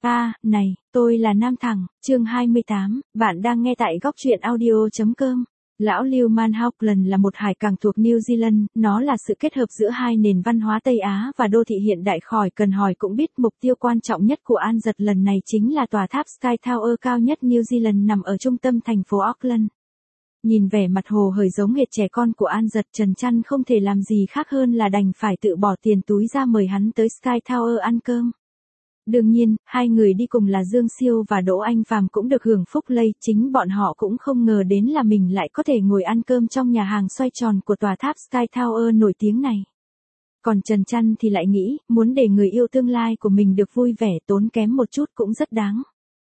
Này, tôi là Nam Thẳng, chương 28, bạn đang nghe tại góc truyện audio.com. Lão Lưu Man Auckland là một hải cảng thuộc New Zealand, nó là sự kết hợp giữa hai nền văn hóa Tây Á và đô thị hiện đại. Khỏi cần hỏi cũng biết mục tiêu quan trọng nhất của An Giật lần này chính là tòa tháp Sky Tower cao nhất New Zealand nằm ở trung tâm thành phố Auckland. Nhìn vẻ mặt hồ hởi giống hệt trẻ con của An Giật, Trần Trăn không thể làm gì khác hơn là đành phải tự bỏ tiền túi ra mời hắn tới Sky Tower ăn cơm. Đương nhiên, hai người đi cùng là Dương Siêu và Đỗ Anh Phàm cũng được hưởng phúc lây, chính bọn họ cũng không ngờ đến là mình lại có thể ngồi ăn cơm trong nhà hàng xoay tròn của tòa tháp Sky Tower nổi tiếng này. Còn Trần Trăn thì lại nghĩ, muốn để người yêu tương lai của mình được vui vẻ tốn kém một chút cũng rất đáng.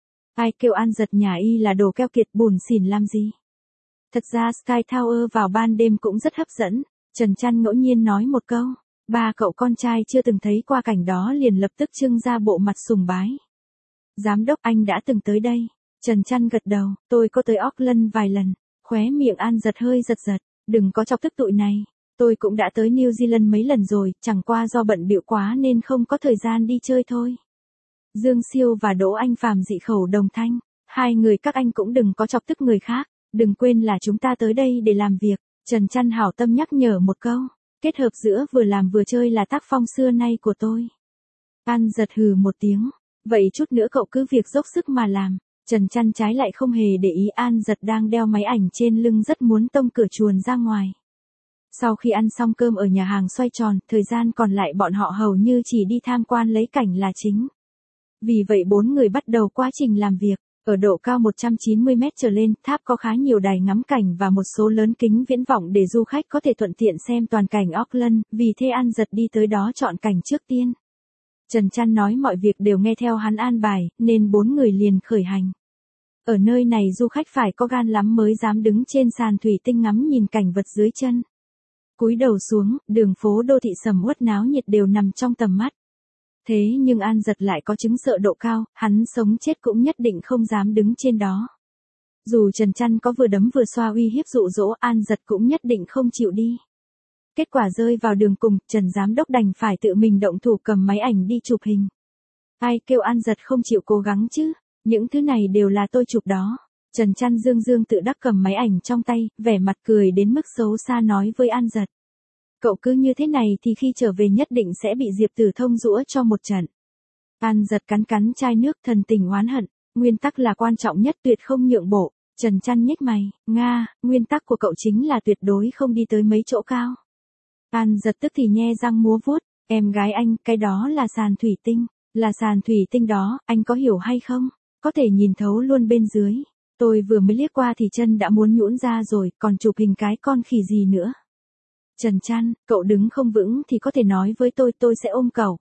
Ai kêu An Giật nhà y là đồ keo kiệt bủn xỉn làm gì. Thật ra Sky Tower vào ban đêm cũng rất hấp dẫn, Trần Trăn ngẫu nhiên nói một câu. Ba cậu con trai chưa từng thấy qua cảnh đó liền lập tức trưng ra bộ mặt sùng bái. Giám đốc, anh đã từng tới đây. Trần Trăn gật đầu, tôi có tới Auckland vài lần. Khóe miệng An Giật hơi giật giật, đừng có chọc tức tụi này. Tôi cũng đã tới New Zealand mấy lần rồi, chẳng qua do bận bịu quá nên không có thời gian đi chơi thôi. Dương Siêu và Đỗ Anh Phàm dị khẩu đồng thanh. Hai người các anh cũng đừng có chọc tức người khác, đừng quên là chúng ta tới đây để làm việc. Trần Trăn hảo tâm nhắc nhở một câu. Kết hợp giữa vừa làm vừa chơi là tác phong xưa nay của tôi. An Giật hừ một tiếng. Vậy chút nữa cậu cứ việc dốc sức mà làm. Trần Trăn trái lại không hề để ý An Giật đang đeo máy ảnh trên lưng rất muốn tông cửa chuồn ra ngoài. Sau khi ăn xong cơm ở nhà hàng xoay tròn, thời gian còn lại bọn họ hầu như chỉ đi tham quan lấy cảnh là chính. Vì vậy bốn người bắt đầu quá trình làm việc. Ở độ cao 190 mét trở lên, tháp có khá nhiều đài ngắm cảnh và một số lớn kính viễn vọng để du khách có thể thuận tiện xem toàn cảnh Auckland, vì thế An Giật đi tới đó chọn cảnh trước tiên. Trần Trăn nói mọi việc đều nghe theo hắn an bài, nên bốn người liền khởi hành. Ở nơi này du khách phải có gan lắm mới dám đứng trên sàn thủy tinh ngắm nhìn cảnh vật dưới chân. Cúi đầu xuống, đường phố đô thị sầm uất náo nhiệt đều nằm trong tầm mắt. Thế nhưng An Giật lại có chứng sợ độ cao, hắn sống chết cũng nhất định không dám đứng trên đó. Dù Trần Trăn có vừa đấm vừa xoa uy hiếp dụ dỗ, An Giật cũng nhất định không chịu đi. Kết quả rơi vào đường cùng, Trần Giám Đốc đành phải tự mình động thủ cầm máy ảnh đi chụp hình. Ai kêu An Giật không chịu cố gắng chứ, những thứ này đều là tôi chụp đó. Trần Trăn dương tự đắc cầm máy ảnh trong tay, vẻ mặt cười đến mức xấu xa nói với An Giật. Cậu cứ như thế này thì khi trở về nhất định sẽ bị Diệp Tử Thông giũa cho một trận. An Giật cắn chai nước thần tình oán hận, nguyên tắc là quan trọng nhất tuyệt không nhượng bộ. Trần Trăn nhếch mày, nguyên tắc của cậu chính là tuyệt đối không đi tới mấy chỗ cao. An Giật tức thì nhe răng múa vuốt, em gái anh, cái đó là sàn thủy tinh, là sàn thủy tinh đó, anh có hiểu hay không? Có thể nhìn thấu luôn bên dưới. Tôi vừa mới liếc qua thì chân đã muốn nhũn ra rồi, còn chụp hình cái con khỉ gì nữa. Trần Trăn, cậu đứng không vững thì có thể nói với tôi sẽ ôm cậu.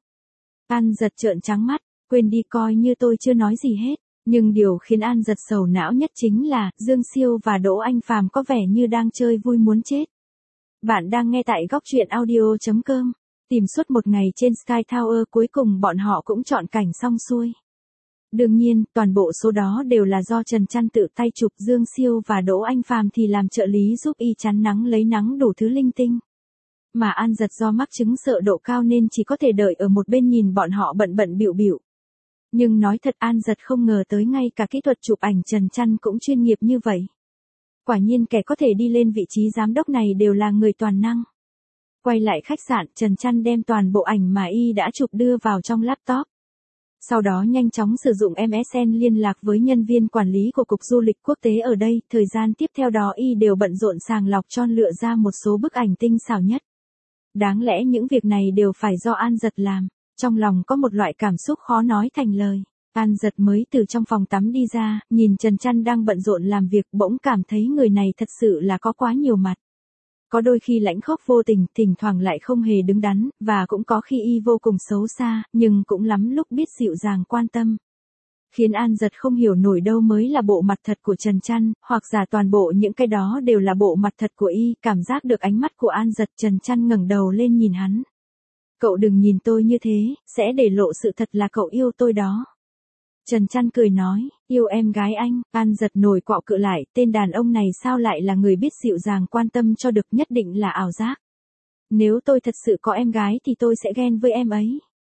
An Giật trợn trắng mắt, quên đi coi như tôi chưa nói gì hết. Nhưng điều khiến An Giật sầu não nhất chính là, Dương Siêu và Đỗ Anh Phàm có vẻ như đang chơi vui muốn chết. Bạn đang nghe tại góc truyện audio.com. Tìm suốt một ngày trên Sky Tower, cuối cùng bọn họ cũng chọn cảnh xong xuôi. Đương nhiên, toàn bộ số đó đều là do Trần Trăn tự tay chụp, Dương Siêu và Đỗ Anh Phàm thì làm trợ lý giúp y chắn nắng lấy nắng đủ thứ linh tinh. Mà An Giật do mắc chứng sợ độ cao nên chỉ có thể đợi ở một bên nhìn bọn họ bận bịu. Nhưng nói thật An Giật không ngờ tới ngay cả kỹ thuật chụp ảnh Trần Trăn cũng chuyên nghiệp như vậy. Quả nhiên kẻ có thể đi lên vị trí giám đốc này đều là người toàn năng. Quay lại khách sạn, Trần Trăn đem toàn bộ ảnh mà y đã chụp đưa vào trong laptop. Sau đó nhanh chóng sử dụng MSN liên lạc với nhân viên quản lý của Cục Du lịch Quốc tế ở đây, thời gian tiếp theo đó y đều bận rộn sàng lọc chọn lựa ra một số bức ảnh tinh xảo nhất. Đáng lẽ những việc này đều phải do An Giật làm, trong lòng có một loại cảm xúc khó nói thành lời. An Giật mới từ trong phòng tắm đi ra, nhìn Trần Trăn đang bận rộn làm việc, bỗng cảm thấy người này thật sự là có quá nhiều mặt. Có đôi khi lãnh khốc vô tình, thỉnh thoảng lại không hề đứng đắn, và cũng có khi y vô cùng xấu xa, nhưng cũng lắm lúc biết dịu dàng quan tâm. Khiến An Giật không hiểu nổi đâu mới là bộ mặt thật của Trần Trăn, hoặc giả toàn bộ những cái đó đều là bộ mặt thật của y. Cảm giác được ánh mắt của An Giật, Trần Trăn ngẩng đầu lên nhìn hắn. Cậu đừng nhìn tôi như thế, sẽ để lộ sự thật là cậu yêu tôi đó. Trần Trăn cười nói, yêu em gái anh. An Giật nổi quạo cự lại, tên đàn ông này sao lại là người biết dịu dàng quan tâm cho được, nhất định là ảo giác. Nếu tôi thật sự có em gái thì tôi sẽ ghen với em ấy.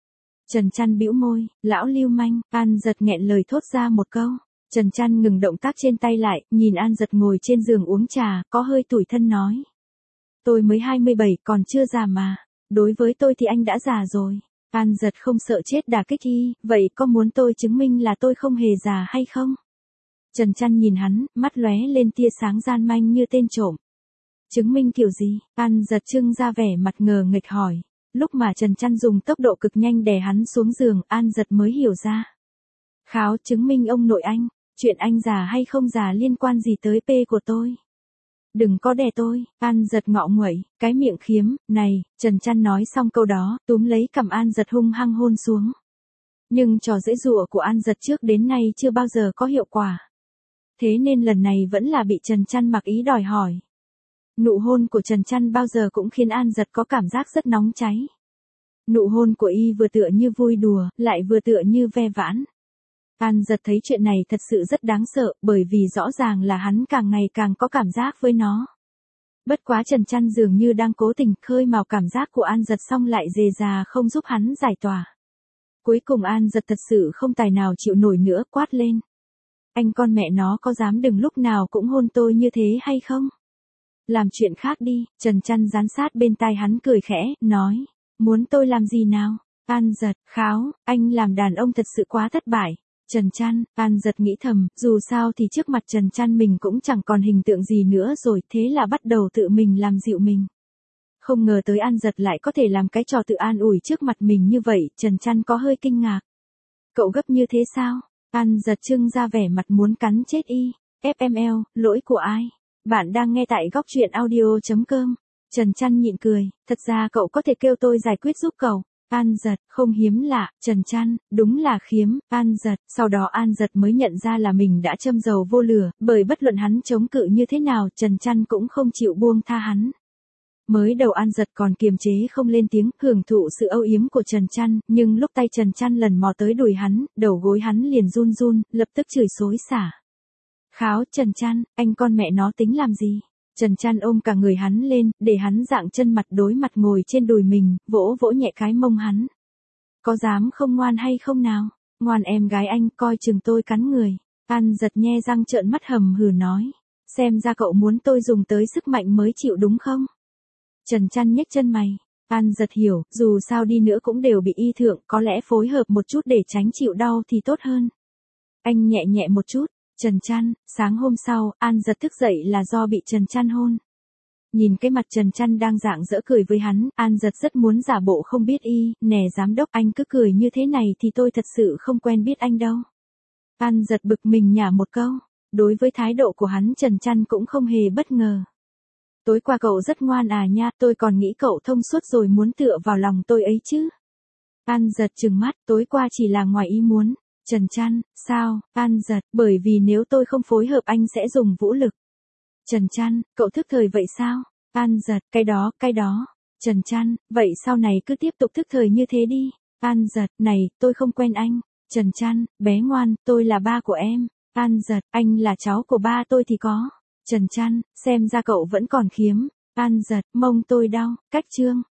Trần Trăn bĩu môi, lão lưu manh, An Giật nghẹn lời thốt ra một câu. Trần Trăn ngừng động tác trên tay lại, nhìn An Giật ngồi trên giường uống trà, có hơi tủi thân nói. Tôi mới 27 còn chưa già mà, đối với tôi thì anh đã già rồi. An Giật không sợ chết đả kích y, vậy có muốn tôi chứng minh là tôi không hề già hay không? Trần Trăn nhìn hắn, mắt lóe lên tia sáng gian manh như tên trộm. Chứng minh kiểu gì? An Giật trưng ra vẻ mặt ngờ nghịch hỏi. Lúc mà Trần Trăn dùng tốc độ cực nhanh đè hắn xuống giường, An Giật mới hiểu ra. Kháo chứng minh ông nội anh, chuyện anh già hay không già liên quan gì tới P của tôi. Đừng có đè tôi, An Giật ngọ nguậy, cái miệng khiếm, này, Trần Trăn nói xong câu đó, túm lấy cằm An Giật hung hăng hôn xuống. Nhưng trò giãy giụa của An Giật trước đến nay chưa bao giờ có hiệu quả. Thế nên lần này vẫn là bị Trần Trăn mặc ý đòi hỏi. Nụ hôn của Trần Trăn bao giờ cũng khiến An Giật có cảm giác rất nóng cháy. Nụ hôn của y vừa tựa như vui đùa, lại vừa tựa như ve vãn. An Giật thấy chuyện này thật sự rất đáng sợ, bởi vì rõ ràng là hắn càng ngày càng có cảm giác với nó. Bất quá Trần Trăn dường như đang cố tình khơi mào cảm giác của An Giật xong lại dề già không giúp hắn giải tỏa. Cuối cùng An Giật thật sự không tài nào chịu nổi nữa, quát lên. Anh con mẹ nó có dám đừng lúc nào cũng hôn tôi như thế hay không? Làm chuyện khác đi, Trần Trăn dán sát bên tai hắn cười khẽ, nói. Muốn tôi làm gì nào? An Giật, kháo, anh làm đàn ông thật sự quá thất bại. Trần Trăn, An Giật nghĩ thầm, dù sao thì trước mặt Trần Trăn mình cũng chẳng còn hình tượng gì nữa rồi, thế là bắt đầu tự mình làm dịu mình. Không ngờ tới An Giật lại có thể làm cái trò tự an ủi trước mặt mình như vậy, Trần Trăn có hơi kinh ngạc. Cậu gấp như thế sao? An Giật trưng ra vẻ mặt muốn cắn chết y. FML, lỗi của ai? Bạn đang nghe tại góc truyện audio.com. Trần Trăn nhịn cười, thật ra cậu có thể kêu tôi giải quyết giúp cậu. An Giật, không hiếm lạ, Trần Trăn, đúng là khiếm, An Giật, sau đó An Giật mới nhận ra là mình đã châm dầu vô lửa, bởi bất luận hắn chống cự như thế nào, Trần Trăn cũng không chịu buông tha hắn. Mới đầu An Giật còn kiềm chế không lên tiếng, hưởng thụ sự âu yếm của Trần Trăn, nhưng lúc tay Trần Trăn lần mò tới đùi hắn, đầu gối hắn liền run run, lập tức chửi xối xả. Kháo, Trần Trăn, anh con mẹ nó tính làm gì? Trần Trăn ôm cả người hắn lên, để hắn dạng chân mặt đối mặt ngồi trên đùi mình, vỗ vỗ nhẹ cái mông hắn. Có dám không ngoan hay không nào? Ngoan em gái anh, coi chừng tôi cắn người. An Giật nhe răng trợn mắt hầm hừ nói. Xem ra cậu muốn tôi dùng tới sức mạnh mới chịu đúng không? Trần Trăn nhếch chân mày. An Giật hiểu, dù sao đi nữa cũng đều bị y thượng, có lẽ phối hợp một chút để tránh chịu đau thì tốt hơn. Anh nhẹ nhẹ một chút. Trần Trăn, sáng hôm sau, An Giật thức dậy là do bị Trần Trăn hôn. Nhìn cái mặt Trần Trăn đang rạng rỡ cười với hắn, An Giật rất muốn giả bộ không biết y, nè giám đốc anh cứ cười như thế này thì tôi thật sự không quen biết anh đâu. An Giật bực mình nhả một câu, đối với thái độ của hắn Trần Trăn cũng không hề bất ngờ. Tối qua cậu rất ngoan à nha, tôi còn nghĩ cậu thông suốt rồi muốn tựa vào lòng tôi ấy chứ. An Giật trừng mắt, tối qua chỉ là ngoài ý muốn. Trần Trăn, sao? An Giật, bởi vì nếu tôi không phối hợp anh sẽ dùng vũ lực. Trần Trăn, cậu thức thời vậy sao? An Giật, cái đó. Trần Trăn, vậy sau này cứ tiếp tục thức thời như thế đi. An Giật, này, tôi không quen anh. Trần Trăn, bé ngoan, tôi là ba của em. An Giật, anh là cháu của ba tôi thì có. Trần Trăn, xem ra cậu vẫn còn khiếm. An Giật, mông tôi đau, cách chương.